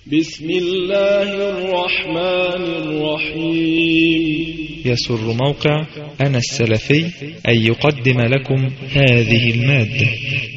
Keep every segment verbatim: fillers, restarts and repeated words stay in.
بسم الله الرحمن الرحيم. يسر موقع أنا السلفي أن يقدم لكم هذه المادة.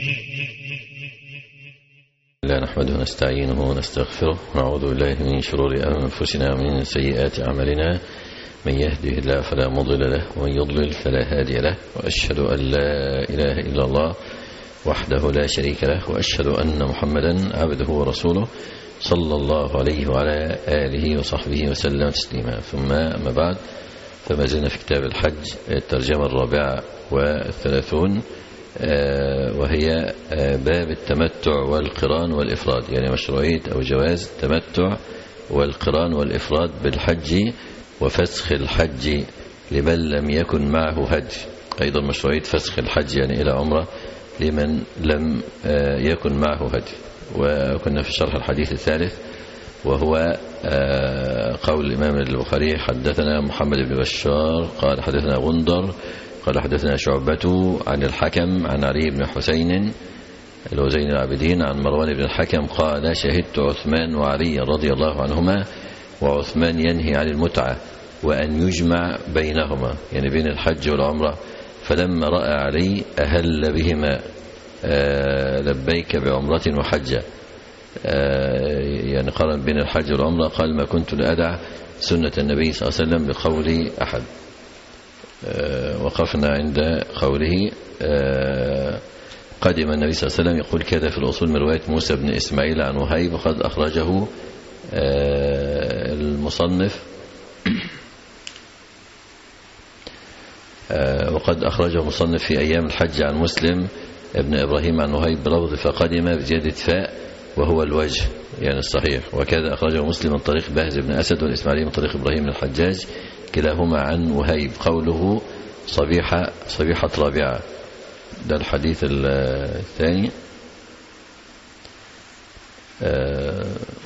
لا نحمده ونستعينه ونستغفره ونعوذ بالله من شرور أنفسنا ومن سيئات أعمالنا، من يهده الله فلا مضل له ومن يضلل فلا هادي له، وأشهد أن لا إله إلا الله وحده لا شريك له، وأشهد أن محمدا عبده ورسوله صلى الله عليه وعلى آله وصحبه وسلم تسليما. ثم أما بعد، فما زلنا في كتاب الحج الترجمة الرابعة والثلاثون، وهي باب التمتع والقران والإفراد، يعني مشروعية أو جواز التمتع والقران والإفراد بالحج وفسخ الحج لمن لم يكن معه هدي. أيضا مشروعية فسخ الحج يعني إلى عمرة لمن لم يكن معه هدي. وكنا في شرح الحديث الثالث، وهو قول الإمام البخاري: حدثنا محمد بن بشار قال حدثنا غندر قال حدثنا شعبة عن الحكم عن علي بن حسين الوزين العابدين عن مروان بن الحكم قال: شهدت عثمان وعلي رضي الله عنهما، وعثمان ينهي عن المتعة وأن يجمع بينهما، يعني بين الحج والعمرة. فلما رأى علي أهل بهما لبيك بعمرة وحجة، يعني قارن بين الحج والعمرة، قال: ما كنت لأدع سنة النبي صلى الله عليه وسلم بقول أحد. وقفنا عند قوله: قدم النبي صلى الله عليه وسلم، يقول كذا في الأصول من رواية موسى بن إسماعيل عن وهيب، وقد أخرجه المصنف وقد أخرجه المصنف في أيام الحج عن مسلم ابن إبراهيم عن وهيب بلفظ فقدم بزيادة فاء وهو الوجه، يعني الصحيح. وكذا أخرجه مسلم من طريق باهز بن أسد والإسماعيلي من طريق إبراهيم بن الحجاج كلاهما عن وهيب. قوله صبيحة صبيحة رابعة، ده الحديث الثاني. آه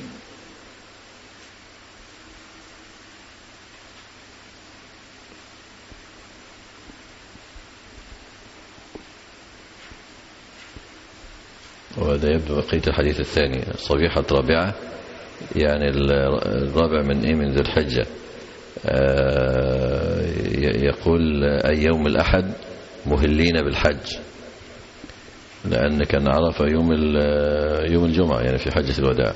وهذا يبدو بقية الحديث الثاني. صبيحة رابعة يعني الرابع من إيه؟ من ذي الحجة. يقول: أي يوم الأحد مهلين بالحج، لأن كان عرفة يوم يوم الجمعة، يعني في حجة الوداع.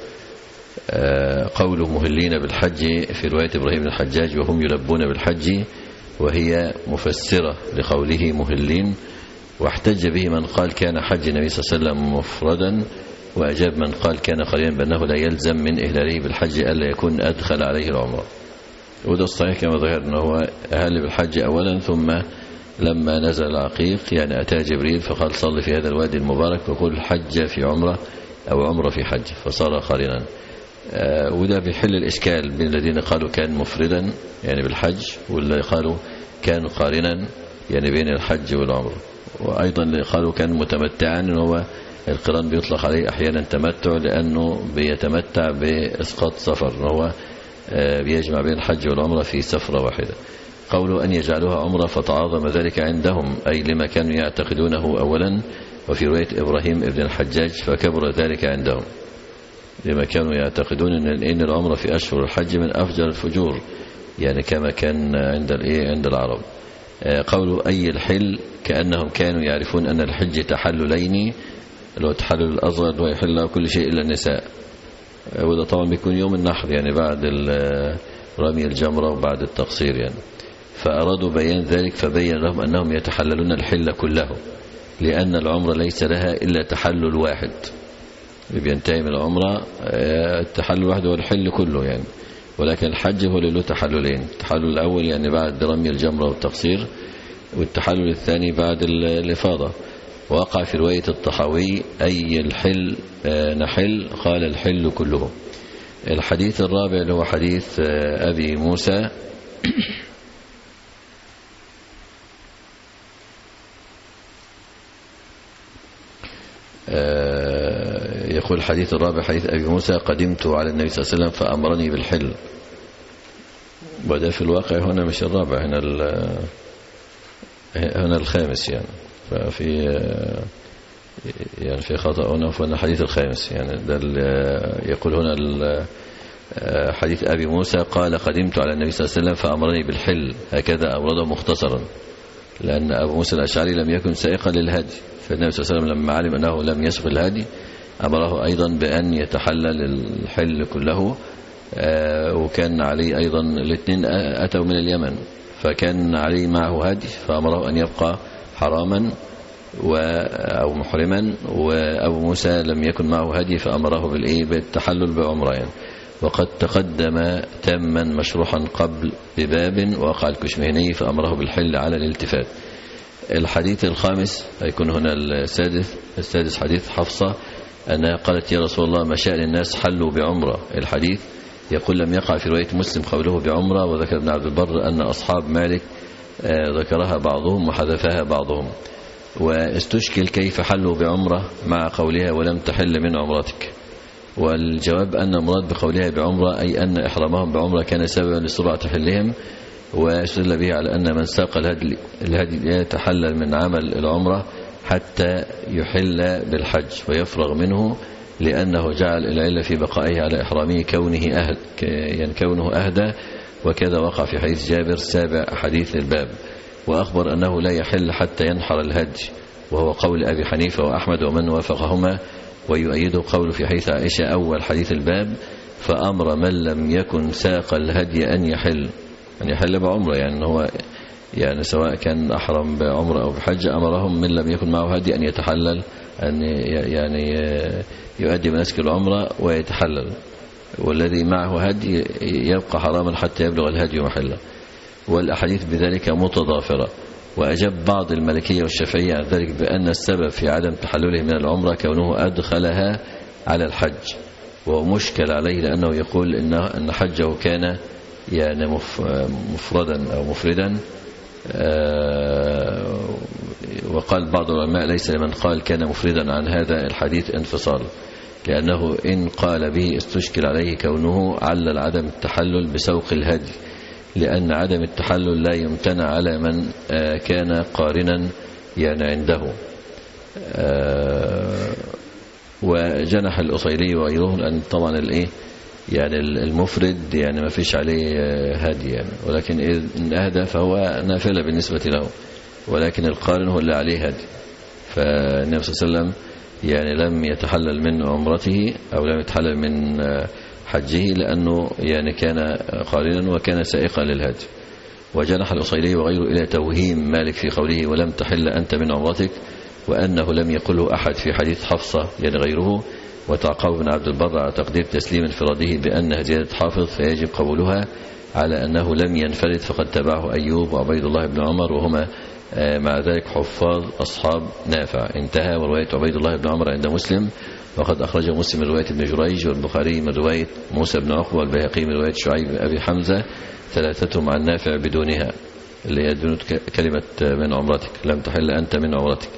قوله مهلين بالحج في رواية إبراهيم بن الحجاج وهم يلبون بالحج، وهي مفسرة لقوله مهلين. واحتج به من قال كان حج النبي صلى الله عليه وسلم مفردا، وأجاب من قال كان قرينا بأنه لا يلزم من إهلاله بالحج ألا يكون أدخل عليه العمرة. وده الصحيح كما ظهر أنه أهل بالحج أولا، ثم لما نزل العقيق يعني أتى جبريل فقال: صل في هذا الوادي المبارك وقل حج في عمرة أو عمرة في حج، فصار قارنا. وده بيحل الإشكال بين الذين قالوا كان مفردا يعني بالحج، والذين قالوا كان قارنا يعني بين الحج والعمرة. وأيضا اللي قالوا كان متمتعا، إنه هو القران بيطلق عليه أحيانا تمتع لأنه بيتمتع بإسقاط سفر، إنه هو بيجمع بين الحج والعمرة في سفرة واحدة. قولوا أن يجعلوها عمرة فتعاظم ذلك عندهم، أي لما كانوا يعتقدونه أولا. وفي رواية إبراهيم ابن الحجاج فكبر ذلك عندهم، لما كانوا يعتقدون أن العمرة في أشهر الحج من أفجر الفجور، يعني كما كان عند الإيه عند العرب. قولوا أي الحل كأنهم كانوا يعرفون أن الحج تحللين، لو تحلل الأصغر هو يحل له كل شيء إلا النساء، وده طبعا بيكون يوم النحر، يعني بعد رمي الجمرة وبعد التقصير يعني. فأرادوا بيان ذلك، فبين لهم أنهم يتحللون الحل كله، لأن العمرة ليس لها إلا تحلل واحد، بينتهي من العمرة التحلل واحد هو الحل كله يعني. ولكن الحج هو اللي له تحللين: التحلل الأول يعني بعد رمي الجمرة والتقصير، والتحلل الثاني بعد الإفاضة. وقع في رواية الطحاوي: أي الحل نحل؟ قال: الحل كله. الحديث الرابع اللي هو حديث أبي موسى يقول الحديث الرابع حديث أبي موسى: قدمت على النبي صلى الله عليه وسلم فأمرني بالحل. وده في الواقع هنا مش الرابع، هنا هنا الخامس يعني. ففي يعني في خطأ هنا في الحديث الخامس، يعني ده يقول هنا حديث أبي موسى قال قدمت على النبي صلى الله عليه وسلم فأمرني بالحل، هكذا أورده مختصرا، لأن أبو موسى الأشعري لم يكن سائقا للهدي، فالنبي صلى الله عليه وسلم لما علم أنه لم يسق الهدي أمره أيضا بأن يتحلل الحل كله. وكان علي أيضا الاثنين أتوا من اليمن، فكان علي معه هدي فأمره أن يبقى حراما أو محرما، وأبو موسى لم يكن معه هدي فأمره بالإيه بالتحلل بعمرة يعني. وقد تقدم تاما مشروحا قبل بباب وقع الكشمهني فأمره بالحل على الالتفات. الحديث الخامس هيكون هنا السادس السادس حديث حفصة أنها قالت يا رسول الله ما شأن الناس حلوا بعمرة. الحديث يقول لم يقع في رواية مسلم قوله بعمرة، وذكر ابن عبد البر أن أصحاب مالك ذكرها بعضهم وحذفها بعضهم. واستشكل كيف حلوا بعمرة مع قولها ولم تحل من عمرتك، والجواب أن المراد بقولها بعمرة أي أن إحرامهم بعمرة كان سببا لسرعة حلهم، واستدل به على أن من ساق الهدي, الهدي يتحلل من عمل العمرة حتى يحل بالحج ويفرغ منه، لأنه جعل العلة في بقائه على إحرامه كونه أهد يعني كونه أهدى. وكذا وقع في حديث جابر سابع حديث الباب. وأخبر أنه لا يحل حتى ينحر الهدي، وهو قول أبي حنيفة وأحمد ومن وافقهما، ويؤيده قول في حديث عائشة أول حديث الباب فأمر من لم يكن ساق الهدي أن يحل أن يحل بعمرة، يعني هو يعني سواء كان أحرم بعمرة أو بحج أمرهم من لم يكن معه هدي أن يتحلل، أن يعني يؤدي مناسك العمرة ويتحلل، والذي معه هدي يبقى حراما حتى يبلغ الهدي محله. والأحاديث بذلك متضافرة. وأجاب بعض المالكية والشافعية عن ذلك بأن السبب في عدم تحلله من العمرة كونه أدخلها على الحج، وهو مشكل عليه لأنه يقول إن حجه كان يعني مفردا أو مفردا. وقال بعض العلماء ليس لمن قال كان مفردا عن هذا الحديث انفصال، لأنه إن قال به استشكل عليه كونه علل عدم التحلل بسوق الهدي، لأن عدم التحلل لا يمتنع على من كان قارنا يعني عنده. وجنح الأصيلي وغيره لأن طبعا الإيه يعني المفرد يعني ما فيش عليه هدي يعني، ولكن إن أهدى فهو نافلة بالنسبة له، ولكن القارن هو اللي عليه هدي. فالنبي صلى الله عليه وسلم يعني لم يتحلل من عمرته أو لم يتحلل من حجه لأنه يعني كان قارنا وكان سائقا للهدي. وجنح الأصيلي وغيره إلى توهيم مالك في قوله ولم تحل أنت من عمرتك، وأنه لم يقله أحد في حديث حفصة يعني غيره. وتعقب بن عبد البر على تقدير تسليم انفراده بأنها زيادة حافظ فيجب قبولها على أنه لم ينفرد، فقد تبعه أيوب وعبيد الله بن عمر وهما مع ذلك حفاظ أصحاب نافع. انتهى. ورواية عبيد الله بن عمر عند مسلم، وقد أخرجه مسلم من رواية ابن جريج، والبخاري من رواية موسى بن عقبة، والبيهقي من رواية شعيب بن أبي حمزة، ثلاثتهم عن نافع بدونها اللي هي دون كلمة من عمرتك لم تحل أنت من عمرتك.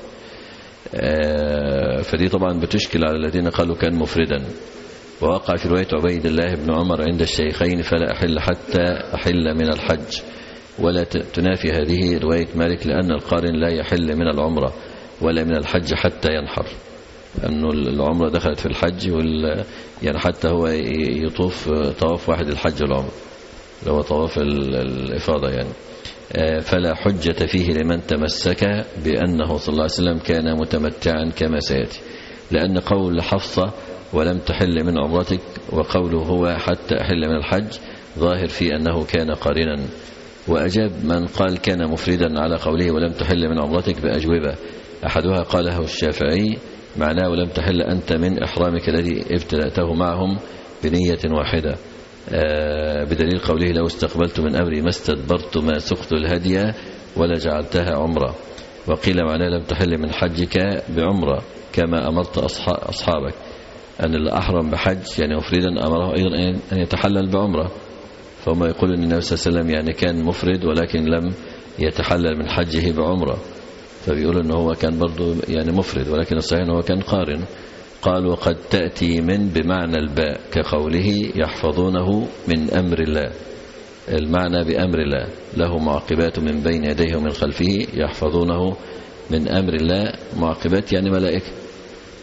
فدي طبعا بتشكل على الذين قالوا كان مفردا. ووقع في رواية عبيد الله بن عمر عند الشيخين فلا أحل حتى أحل من الحج، ولا تنافي هذه رواية مالك لأن القارن لا يحل من العمرة ولا من الحج حتى ينحر، أنه العمرة دخلت في الحج وال... يعني حتى هو يطوف طواف واحد الحج والعمرة اللي هو طواف الإفاضة يعني. فلا حجة فيه لمن تمسك بأنه صلى الله عليه وسلم كان متمتعا كما سيأتي، لأن قول حفصة ولم تحل من عمرتك وقوله هو حتى أحل من الحج ظاهر في أنه كان قارنا. وأجاب من قال كان مفردا على قوله ولم تحل من عمرتك بأجوبة. أحدها قاله الشافعي معناه ولم تحل أنت من إحرامك الذي ابتدأته معهم بنية واحدة، بدليل قوله لو استقبلت من أمري ما استدبرت ما سقت الهدي ولا جعلتها عمرة. وقيل معناه لم تحل من حجك بعمرة كما أمرت أصحابك، أن اللي أحرم بحج يعني مفردا أمره أيضا أن يتحلل بعمرة. فهم يقول أن النبي صلى الله عليه وسلم يعني كان مفرد ولكن لم يتحلل من حجه بعمرة، فبيقولوا أنه هو كان برضو يعني مفرد ولكن الصحيح أنه هو كان قارن. قال وقد تأتي من بمعنى الباء كقوله يحفظونه من أمر الله، المعنى بأمر الله له معقبات من بين يديه ومن خلفه يحفظونه من أمر الله، معقبات يعني ملائكة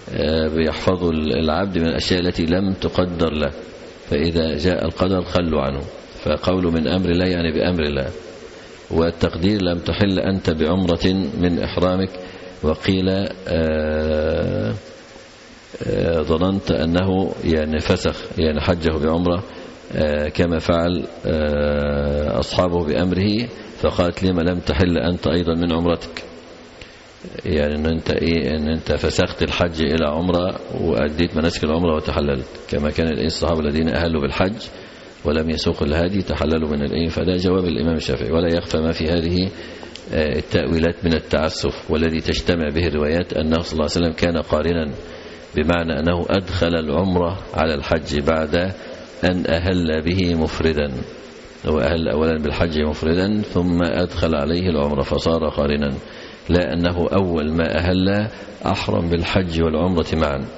بيحفظوا العبد من الأشياء التي لم تقدر له، فإذا جاء القدر خلوا عنه. فقوله من أمر الله يعني بأمر الله. والتقدير لم تحل أنت بعمرة من إحرامك. وقيل آآ آآ ظننت أنه يعني فسخ يعني حجه بعمرة كما فعل أصحابه بأمره، فقالت لما لم تحل أنت أيضا من عمرتك، يعني أن أنت, إيه أن أنت فسخت الحج إلى عمرة وأديت مناسك العمرة وتحللت، كما كان الصحابة الذين أهلوا بالحج ولم يسوقوا الهدي تحللوا من الإيه. فده جواب الإمام الشافعي. ولا يخفى ما في هذه التأويلات من التعسف، والذي تجتمع به الروايات أنه صلى الله عليه وسلم كان قارنا، بمعنى أنه أدخل العمرة على الحج بعد أن أهل به مفردا. هو أهل أولا بالحج مفردا ثم أدخل عليه العمرة فصار قارنا، لا أنه أول ما أهل أحرم بالحج والعمرة معا.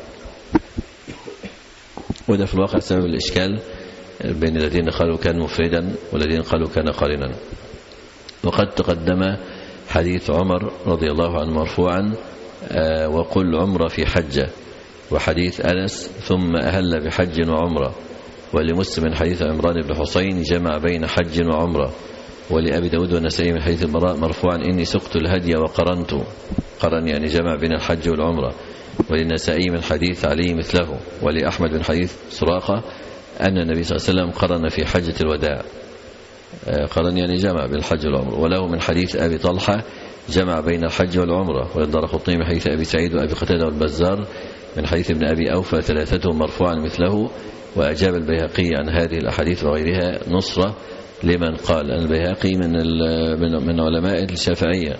وده في الواقع سبب الإشكال بين الذين قالوا كان مفردا والذين قالوا كان قارنا. وقد تقدم حديث عمر رضي الله عنه مرفوعا وقل عمرة في حجة، وحديث أنس ثم أهل بحج وعمرة، ولمسلم حديث عمران بن حسين جمع بين حج وعمرة، ولأبي داود والنسائي من حديث البراء مرفوعا إني سقت الهدي وقرنت، قرن يعني جمع بين الحج والعمرة. وللنسائي من حديث علي مثله، ولأحمد من حديث سراقة أن النبي صلى الله عليه وسلم قرن في حجة الوداع، قرن يعني جمع بين الحج والعمرة. وله من حديث أبي طلحة جمع بين الحج والعمرة. وللدارقطني من حديث أبي سعيد وأبي قتادة والبزار من حديث ابن أبي أوفى ثلاثتهم مرفوعا مثله. وأجاب البيهقي عن هذه الأحاديث وغيرها نصرة لمن قال أن البيهقي من من علماء الشافعية،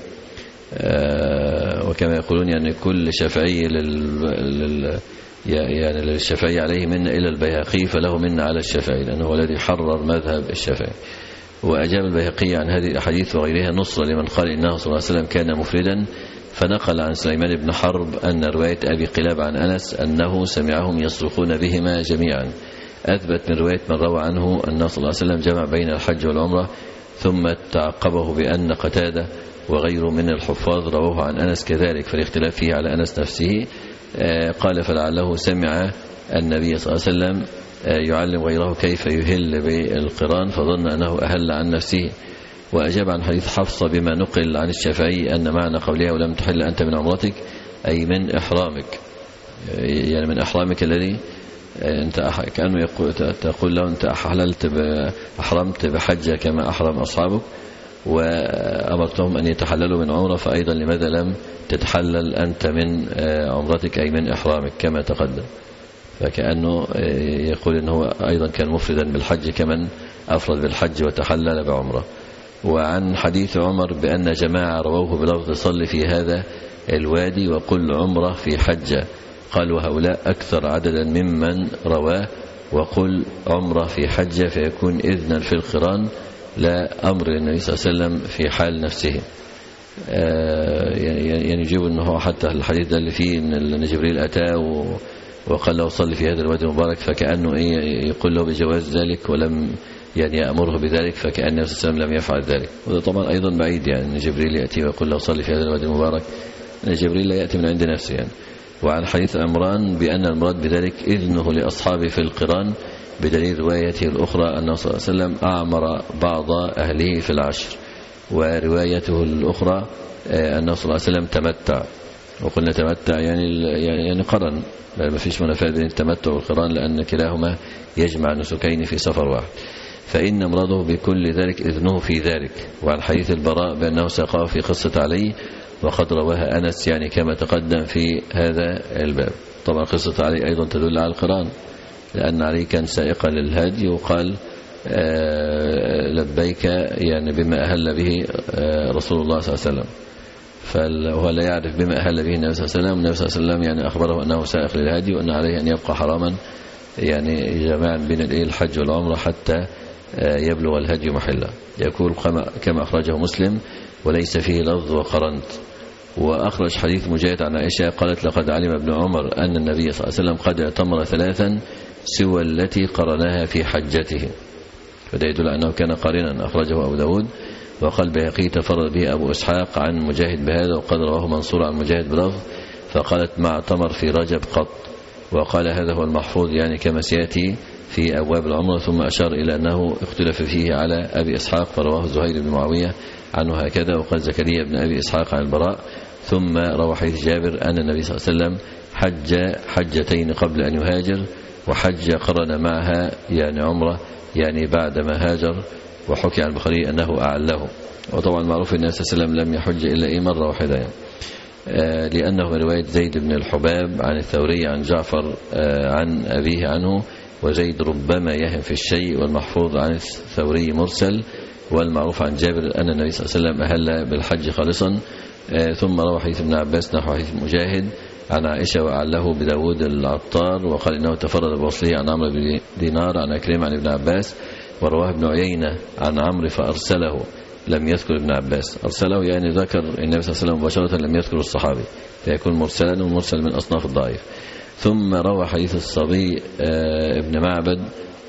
وكما يقولون يعني كل شافعي لل يعني للشافعي عليه منا إلى البيهقي فله منا على الشافعي، لأنه هو الذي حرر مذهب الشافعي. وأجاب البيهقي عن هذه الأحاديث وغيرها نصرة لمن قال إنه صلى الله عليه وسلم كان مفردا، فنقل عن سليمان بن حرب أن رواية أبي قلاب عن أنس أنه سمعهم يصرخون بهما جميعا، أثبت من رواية من روى عنه أنه صلى الله عليه وسلم جمع بين الحج والعمرة. ثم تعقبه بأن قتادة وغيره من الحفاظ رواه عن أنس كذلك، فالاختلاف فيه على أنس نفسه. قال فلعله سمع النبي صلى الله عليه وسلم يعلم غيره كيف يهل بالقران فظن أنه أهل عن نفسه. وأجاب عن حديث حفصة بما نقل عن الشافعي أن معنى قولها ولم تحل أنت من عمرتك أي من إحرامك، يعني من إحرامك الذي أنت كأنه يقول تقول له أنت أحللت أحرمت بحجة كما أحرم أصحابك، وأمرتهم أن يتحللوا من عمرة، فأيضا لماذا لم تتحلل أنت من عمرتك أي من إحرامك كما تقدم. فكأنه يقول أنه أيضا كان مفردا بالحج كمن أفرد بالحج وتحلل بعمرة. وعن حديث عمر بأن جماعة رووه بلفظ صل في هذا الوادي وقل عمرة في حجة، قال وهؤلاء أكثر عددا ممن رواه وقل عمرة في حجة، فيكون إذنا في القران لا أمر للنبي صلى الله عليه وسلم في حال نفسه. يعني يجيب أنه حتى الحديث ده اللي فيه أن جبريل أتاه وقال له صل في هذا الوادي المبارك، فكأنه إيه يقول له بجواز ذلك ولم يعني يأمره بذلك، فكأن النبي صلى الله عليه وسلم لم يفعل ذلك. وده طبعا أيضا بعيد، يعني أن جبريل يأتي ويقول له صل في هذا الوادي المبارك، أن جبريل لا يأتي من عند نفسه يعني. وعن حديث عمران بأن المراد بذلك إذنه لأصحابه في القران، بدليل روايته الأخرى أنه صلى الله عليه وسلم أعمر بعض أهله في العشر، وروايته الأخرى أنه صلى الله عليه وسلم تمتع. وقلنا تمتع يعني يعني قرن، ما فيش منافاة بين التمتع والقران، لأن كلاهما يجمع نسكين في سفر واحد. فإن مراده بكل ذلك إذنه في ذلك. وعن حديث البراء بأنه ساقاه في قصة علي، وقد رواها أنس يعني كما تقدم في هذا الباب. طبعا قصة علي أيضا تدل على القران، لأن علي كان سائقا للهدي، وقال لبيك يعني بما أهل به رسول الله صلى الله عليه وسلم، فهو لا يعرف بما أهل به النبي صلى الله عليه وسلم. النبي صلى الله عليه وسلم يعني أخبره أنه سائق للهدي وأن عليه أن يبقى حراما يعني جماعا بين الحج والعمرة حتى يبلغ الهدي محله. يقول كما أخرجه مسلم وليس فيه لفظ وقرنت. وأخرج حديث مجاهد عن عائشة قالت لقد علم ابن عمر أن النبي صلى الله عليه وسلم قد اعتمر ثلاثا سوى التي قرناها في حجته، فده يدل أنه كان قارنا. أخرجه أبو داود. وقال بيهقي تفرد به أبو إسحاق عن مجاهد بهذا، وقد رواه منصور عن مجاهد بلفظ فقالت ما اعتمر في رجب قط، وقال هذا هو المحفوظ يعني كما سيأتي في أبواب العمرة. ثم أشار إلى أنه اختلف فيه على أبي إسحاق، فرواه زهير بن معاوية عنه هكذا، وقال زكريا بن أبي إسحاق عن البراء. ثم روى حديث جابر أن النبي صلى الله عليه وسلم حج حجتين قبل أن يهاجر، وحج قرن معها يعني عمرة يعني بعد ما هاجر. وحكي عن البخاري أنه أعله. وطبعا معروف أن النبي صلى الله عليه وسلم لم يحج إلا إيه مرة واحدة يعني. آه لأنه من رواية زيد بن الحباب عن الثوري عن جعفر آه عن أبيه عنه، وزيد ربما يهم في الشيء، والمحفوظ عن الثوري مرسل، والمعروف عن جابر أن النبي صلى الله عليه وسلم أهل بالحج خالصا. آه ثم روى حديث ابن عباس نحو حديث مجاهد عن عائشة وأعله بداود العطار، وقال إنه تفرد بوصله عن عمرو بن دينار عن أكرم عن ابن عباس. ورواه ابن عيينة عن عمرو فأرسله، لم يذكر ابن عباس، أرسله يعني ذكر النبي صلى الله عليه وسلم مباشرة، لم يذكر الصحابي، فيكون مرسلا، ومرسل من أصناف الضعيف. ثم روى حديث الصبي ابن معبد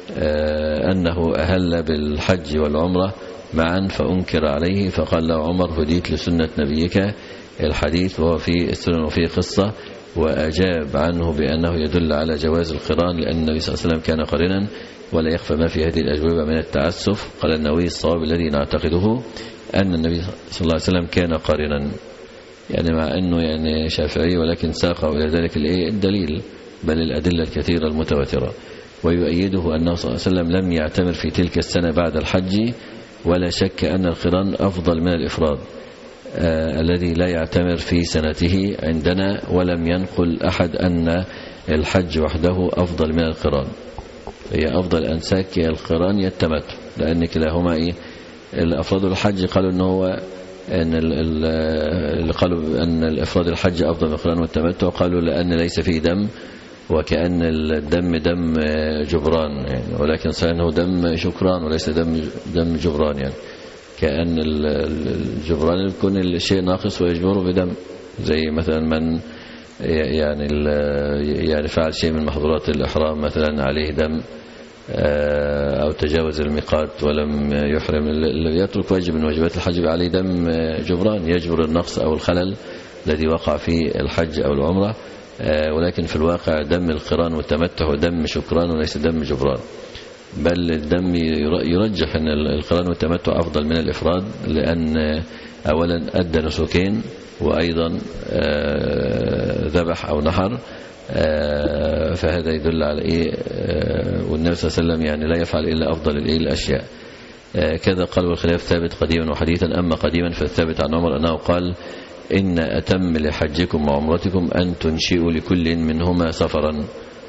أنه أهل بالحج والعمرة معا فأنكر عليه، فقال له عمر هديت لسنة نبيك الحديث، وهو في السنن وفيه قصة، وأجاب عنه بأنه يدل على جواز القران، لأن النبي صلى الله عليه وسلم كان قرنا، ولا يخفى ما في هذه الأجوبة من التعسف. قال النووي الصواب الذي نعتقده أن النبي صلى الله عليه وسلم كان قرنا، يعني مع أنه يعني شافعي، ولكن ساقه إلى ذلك الدليل، بل الأدلة الكثيرة المتواترة. ويؤيده أنه صلى الله عليه وسلم لم يعتمر في تلك السنة بعد الحج، ولا شك أن القران أفضل من الإفراد آه الذي لا يعتمر في سنته عندنا، ولم ينقل أحد أن الحج وحده أفضل من القران. هي أفضل أنساك القران يتمتع، لأن كلاهما إيه الأفراد الحج قالوا أنه هو أن اللي قالوا أن الإفراد الحج أفضل من القران والتمتع قالوا لأن ليس فيه دم، وكأن الدم دم جبران يعني، ولكن صحيح أنه دم شكران وليس دم دم جبران يعني، كأن الجبران يكون الشيء ناقص ويجبره بدم، زي مثلا من يعني يعني فعل شيء من محظورات الإحرام مثلا عليه دم، أو تجاوز الميقات ولم يحرم، الذي يترك واجب من واجبات الحج عليه دم جبران يجبر النقص أو الخلل الذي وقع في الحج أو العمرة. ولكن في الواقع دم القران والتمتع دم شكران وليس دم جبران، بل الدم يرجح أن القران والتمتع أفضل من الإفراد، لأن أولا أدى نسكين، وأيضا ذبح أو نحر، فهذا يدل على إيه، والنبي صلى الله عليه وسلم يعني لا يفعل إلا أفضل الإيه الأشياء. كذا قال والخلاف ثابت قديما وحديثا. أما قديما فالثابت عن عمر أنه قال إن أتم لحجكم وعمرتكم أن تنشئوا لكل منهما سفرا.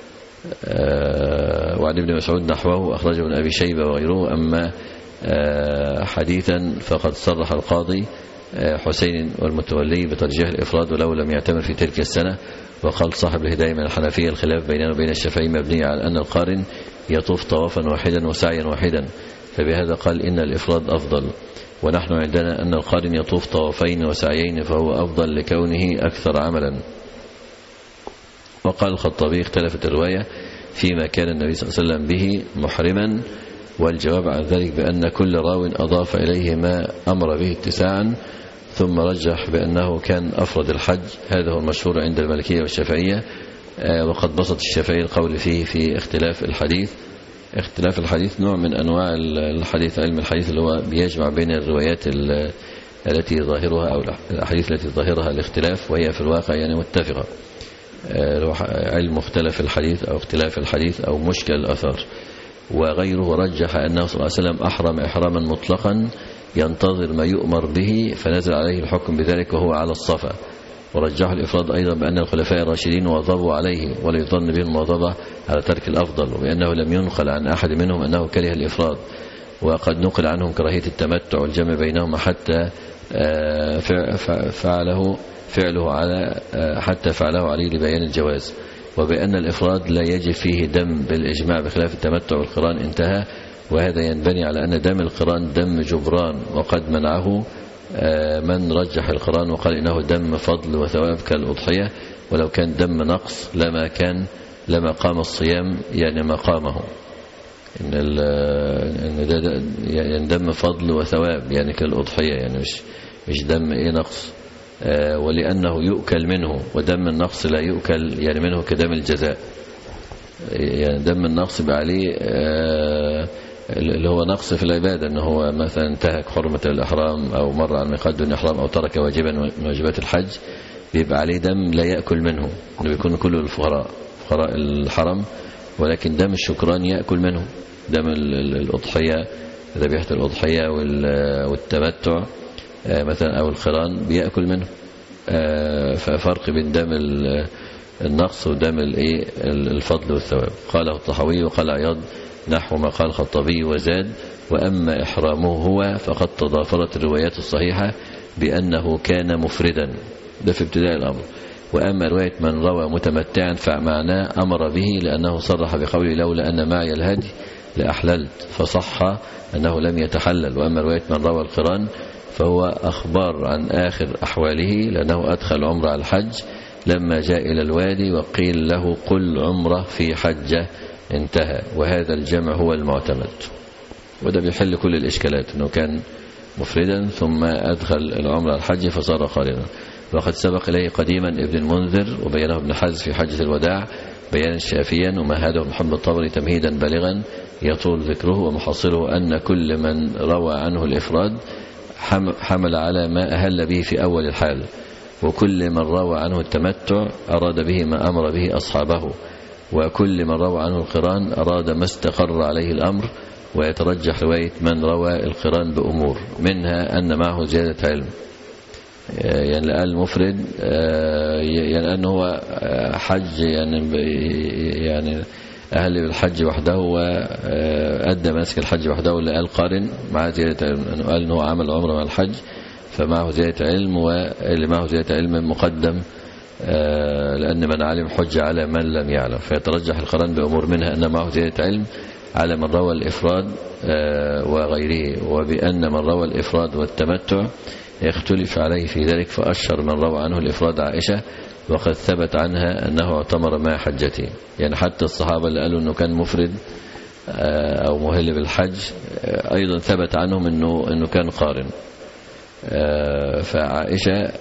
وعن ابن مسعود نحوه أخرجه ابن أبي شيبة وغيره. أما حديثا فقد صرح القاضي حسين والمتولي بترجيح الإفراد ولو لم يعتمر في تلك السنة. وقال صاحب الهداية من الحنفية الخلاف بيننا وبين الشافعي مبني على أن القارن يطوف طوافا واحدا وسعيا واحدا، فبهذا قال إن الإفراد أفضل، ونحن عندنا أن القارن يطوف طوافين وسعيين فهو أفضل لكونه أكثر عملا. وقال الخطابي اختلفت الرواية فيما كان النبي صلى الله عليه وسلم به محرما، والجواب عن ذلك بأن كل راو أضاف إليه ما أمر به اتساعا، ثم رجح بأنه كان أفرد الحج. هذا هو المشهور عند المالكية والشافعية، وقد بسط الشافعي القول فيه في اختلاف الحديث. اختلاف الحديث نوع من أنواع الحديث، علم الحديث اللي هو بيجمع بين الروايات التي ظاهرها أو الأحاديث التي ظاهرها الاختلاف وهي في الواقع يعني متفقة، علم مختلف الحديث أو اختلاف الحديث أو مشكل الأثر. وغيره رجح أنه صلى الله عليه وسلم أحرم إحراما مطلقا ينتظر ما يؤمر به فنزل عليه الحكم بذلك وهو على الصفا. ورجح الإفراد أيضا بأن الخلفاء الراشدين واظبوا عليه ولا يظن به المواظبة على ترك الأفضل، وبأنه لم ينقل عن أحد منهم أنه كره الإفراد، وقد نقل عنهم كراهية التمتع والجمع بينهما حتى فعله فعله على حتى فعله عليه لبيان الجواز، وبأن الإفراد لا يجب فيه دم بالإجماع بخلاف التمتع والقران انتهى. وهذا ينبني على أن دم القران دم جبران، وقد منعه من رجح القران وقال إنه دم فضل وثواب كالأضحية، ولو كان دم نقص لما كان لما قام الصيام يعني ما قامه، إن إن ده يعني دم فضل وثواب يعني كالأضحية، يعني مش مش دم إيه نقص. ولأنه يؤكل منه، ودم النقص لا يؤكل يعني منه كدم الجزاء. يعني دم النقص عليه اللي هو نقص في العبادة، أنه هو مثلا انتهك حرمة الإحرام أو مر عن ميقات دون إحرام أو ترك واجبا من واجبات الحج، بيبقى عليه دم لا يأكل منه، أنه بيكون كله الفقراء فقراء الحرم، ولكن دم الشكران يأكل منه، دم الأضحية ذبيحة الأضحية والتمتع مثلا أو القران بيأكل منه. ففرق بين دم النقص ودم الفضل والثواب. قاله الطحاوي وقال عياض نحو ما قال الخطابي وزاد: وأما إحرامه هو فقد تضافرت الروايات الصحيحة بأنه كان مفردا، ده في ابتداء الأمر. وأما رواية من روى متمتعا فمعناه أمر به، لأنه صرح بقوله لولا أن معي الهدي لأحللت، فصح أنه لم يتحلل. وأما رواية من روى القران فهو أخبار عن آخر أحواله، لأنه أدخل عمره على الحج لما جاء إلى الوادي وقيل له قل عمره في حجة، انتهى. وهذا الجمع هو المعتمد، وده بيحل كل الإشكالات، أنه كان مفردا ثم أدخل العمره على الحج فصار قارنا. وقد سبق إليه قديما ابن المنذر وبينه ابن حزم في حجة الوداع بيانا شافيا، ومهده محمد الطبري تمهيدا بالغا يطول ذكره. ومحصله أن كل من روى عنه الإفراد حمل على ما أهل به في أول الحال، وكل من روى عنه التمتع أراد به ما أمر به أصحابه، وكل من روى عنه القران أراد ما استقر عليه الأمر. ويترجح رواية من روى القران بأمور، منها أن معه زيادة علم، يعني لقى المفرد يعني أنه هو حج يعني يعني أهل بالحج وحده وأدى مناسك الحج وحده، اللي قال قارن مع زيادة علم، أنه قال أنه عمل عمره مع الحج فمعه زيادة علم، واللي معه زيادة علم مقدم لأن من علم حج على من لم يعلم. فيترجح القران بأمور، منها أن معه زيادة علم على من روى الإفراد وغيره، وبأن من روى الإفراد والتمتع يختلف عليه في ذلك. فأشهر من روى عنه الإفراد عائشة، وقد ثبت عنها أنه اعتمر مع حجته. يعني حتى الصحابة اللي قالوا أنه كان مفرد أو مهل بالحج أيضا ثبت عنهم أنه, إنه كان قارن. فعائشة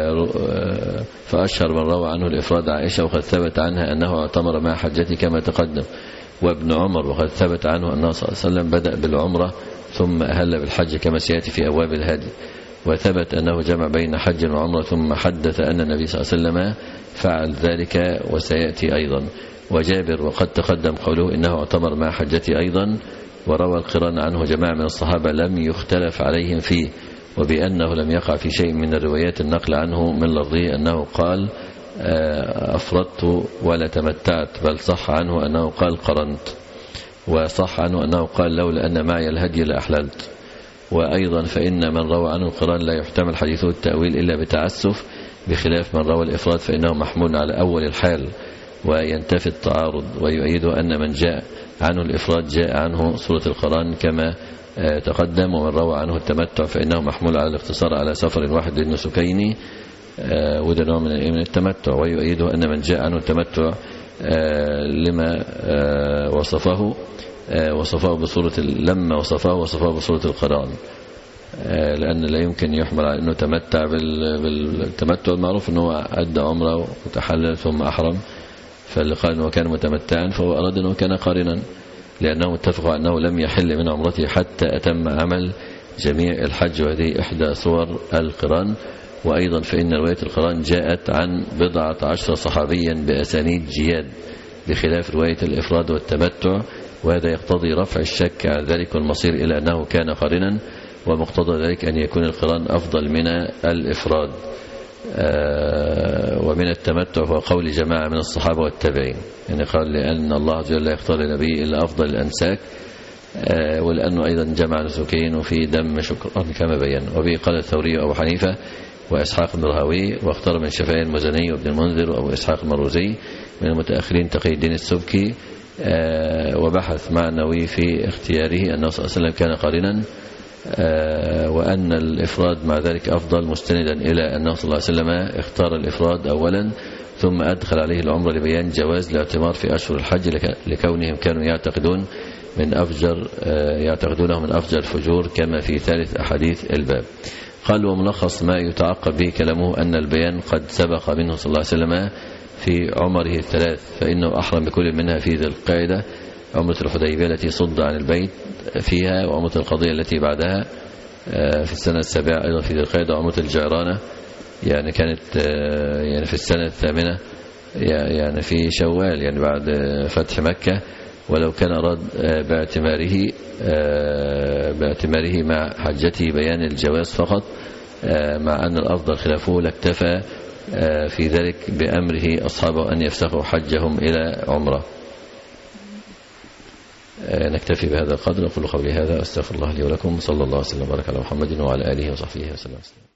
فأشهر من روى عنه الإفراد عائشة، وقد ثبت عنها أنه اعتمر مع حجته كما تقدم. وابن عمر وقد ثبت عنه أنه صلى الله عليه وسلم بدأ بالعمرة ثم أهل بالحج كما سيأتي في أبواب الهدي. وثبت أنه جمع بين حج وعمرة، ثم حدث أن النبي صلى الله عليه وسلم فعل ذلك وسيأتي أيضا. وجابر وقد تقدم قوله إنه اعتمر مع حجتي أيضا. وروى القران عنه جماعة من الصحابة لم يختلف عليهم فيه، وبأنه لم يقع في شيء من الروايات النقل عنه من لفظه أنه قال أفردت ولا تمتعت، بل صح عنه أنه قال قرنت، وصح عنه أنه قال لولا أن معي الهدي لأحللت. وأيضا فإن من روى عنه القران لا يحتمل حديثه التأويل إلا بتعسف، بخلاف من روى الإفراد فإنه محمول على أول الحال وينتفي التعارض. ويؤيد أن من جاء عنه الإفراد جاء عنه سورة القران كما تقدم. ومن روى عنه التمتع فإنه محمول على الاقتصار على سفر واحد للنسكين، وده نوع من التمتع. ويؤيد أن من جاء عنه التمتع لما وصفه وصفه بصورة لما وصفه وصفه بصورة القران، لأن لا يمكن يحمل على أنه تمتع بالتمتع المعروف أنه أدى عمره وتحلل ثم أحرم، فاللي قال أنه كان متمتعا فهو أراد أنه كان قارنا، لأنه اتفق أنه لم يحل من عمرته حتى أتم عمل جميع الحج، وهذه إحدى صور القران. وأيضا فإن رواية القران جاءت عن بضعة عشر صحابيا بأسانيد جياد، بخلاف رواية الإفراد والتمتع، وهذا يقتضي رفع الشك عن ذلك والمصير إلى أنه كان قارنا، ومقتضى ذلك أن يكون القران أفضل من الإفراد. ومن التمتع هو قول جماعة من الصحابة والتابعين، يعني قال لأن الله جل لا يختار لنبيه إلا أفضل الأنساك، ولأنه أيضا جمع نسكين وفي دم شكران كما بيّن. وبه قال الثوري وأبو حنيفة وإسحاق بن راهويه، واختار من الشافعي المزني وابن المنذر وأبو إسحاق المروزي، من المتأخرين تقي الدين السبكي. وبحث مع النووي في اختياره أنه صلى الله عليه وسلم كان قارنا، وأن الإفراد مع ذلك أفضل، مستندا إلى أنه صلى الله عليه وسلم اختار الإفراد أولا ثم أدخل عليه العمرة لبيان جواز الاعتمار في أشهر الحج، لكونهم كانوا يعتقدون من أفجر يعتقدونه من أفجر الفجور كما في ثالث أحاديث الباب. قال وملخص ما يتعقب به كلامه أن البيان قد سبق منه صلى الله عليه وسلم في عمره الثلاث، فإنه أحرم بكل منها في ذي القعدة، عمرة الحديبية التي صد عن البيت فيها، وعمرة القضية التي بعدها في السنة السابعة أيضا في ذي القعدة، وعمرة الجعرانة يعني كانت يعني في السنة الثامنة يعني في شوال يعني بعد فتح مكة. ولو كان أراد باعتماره باعتماره مع حجته بيان الجواز فقط، مع أن الأفضل خلافه لاكتفى في ذلك بأمره أصحابه أن يفسخوا حجهم إلى عمره. نكتفي بهذا القدر. أقول قولي هذا أستغفر الله لي ولكم، صلى الله وسلم وبارك على محمد وعلى آله وصحبه وسلم.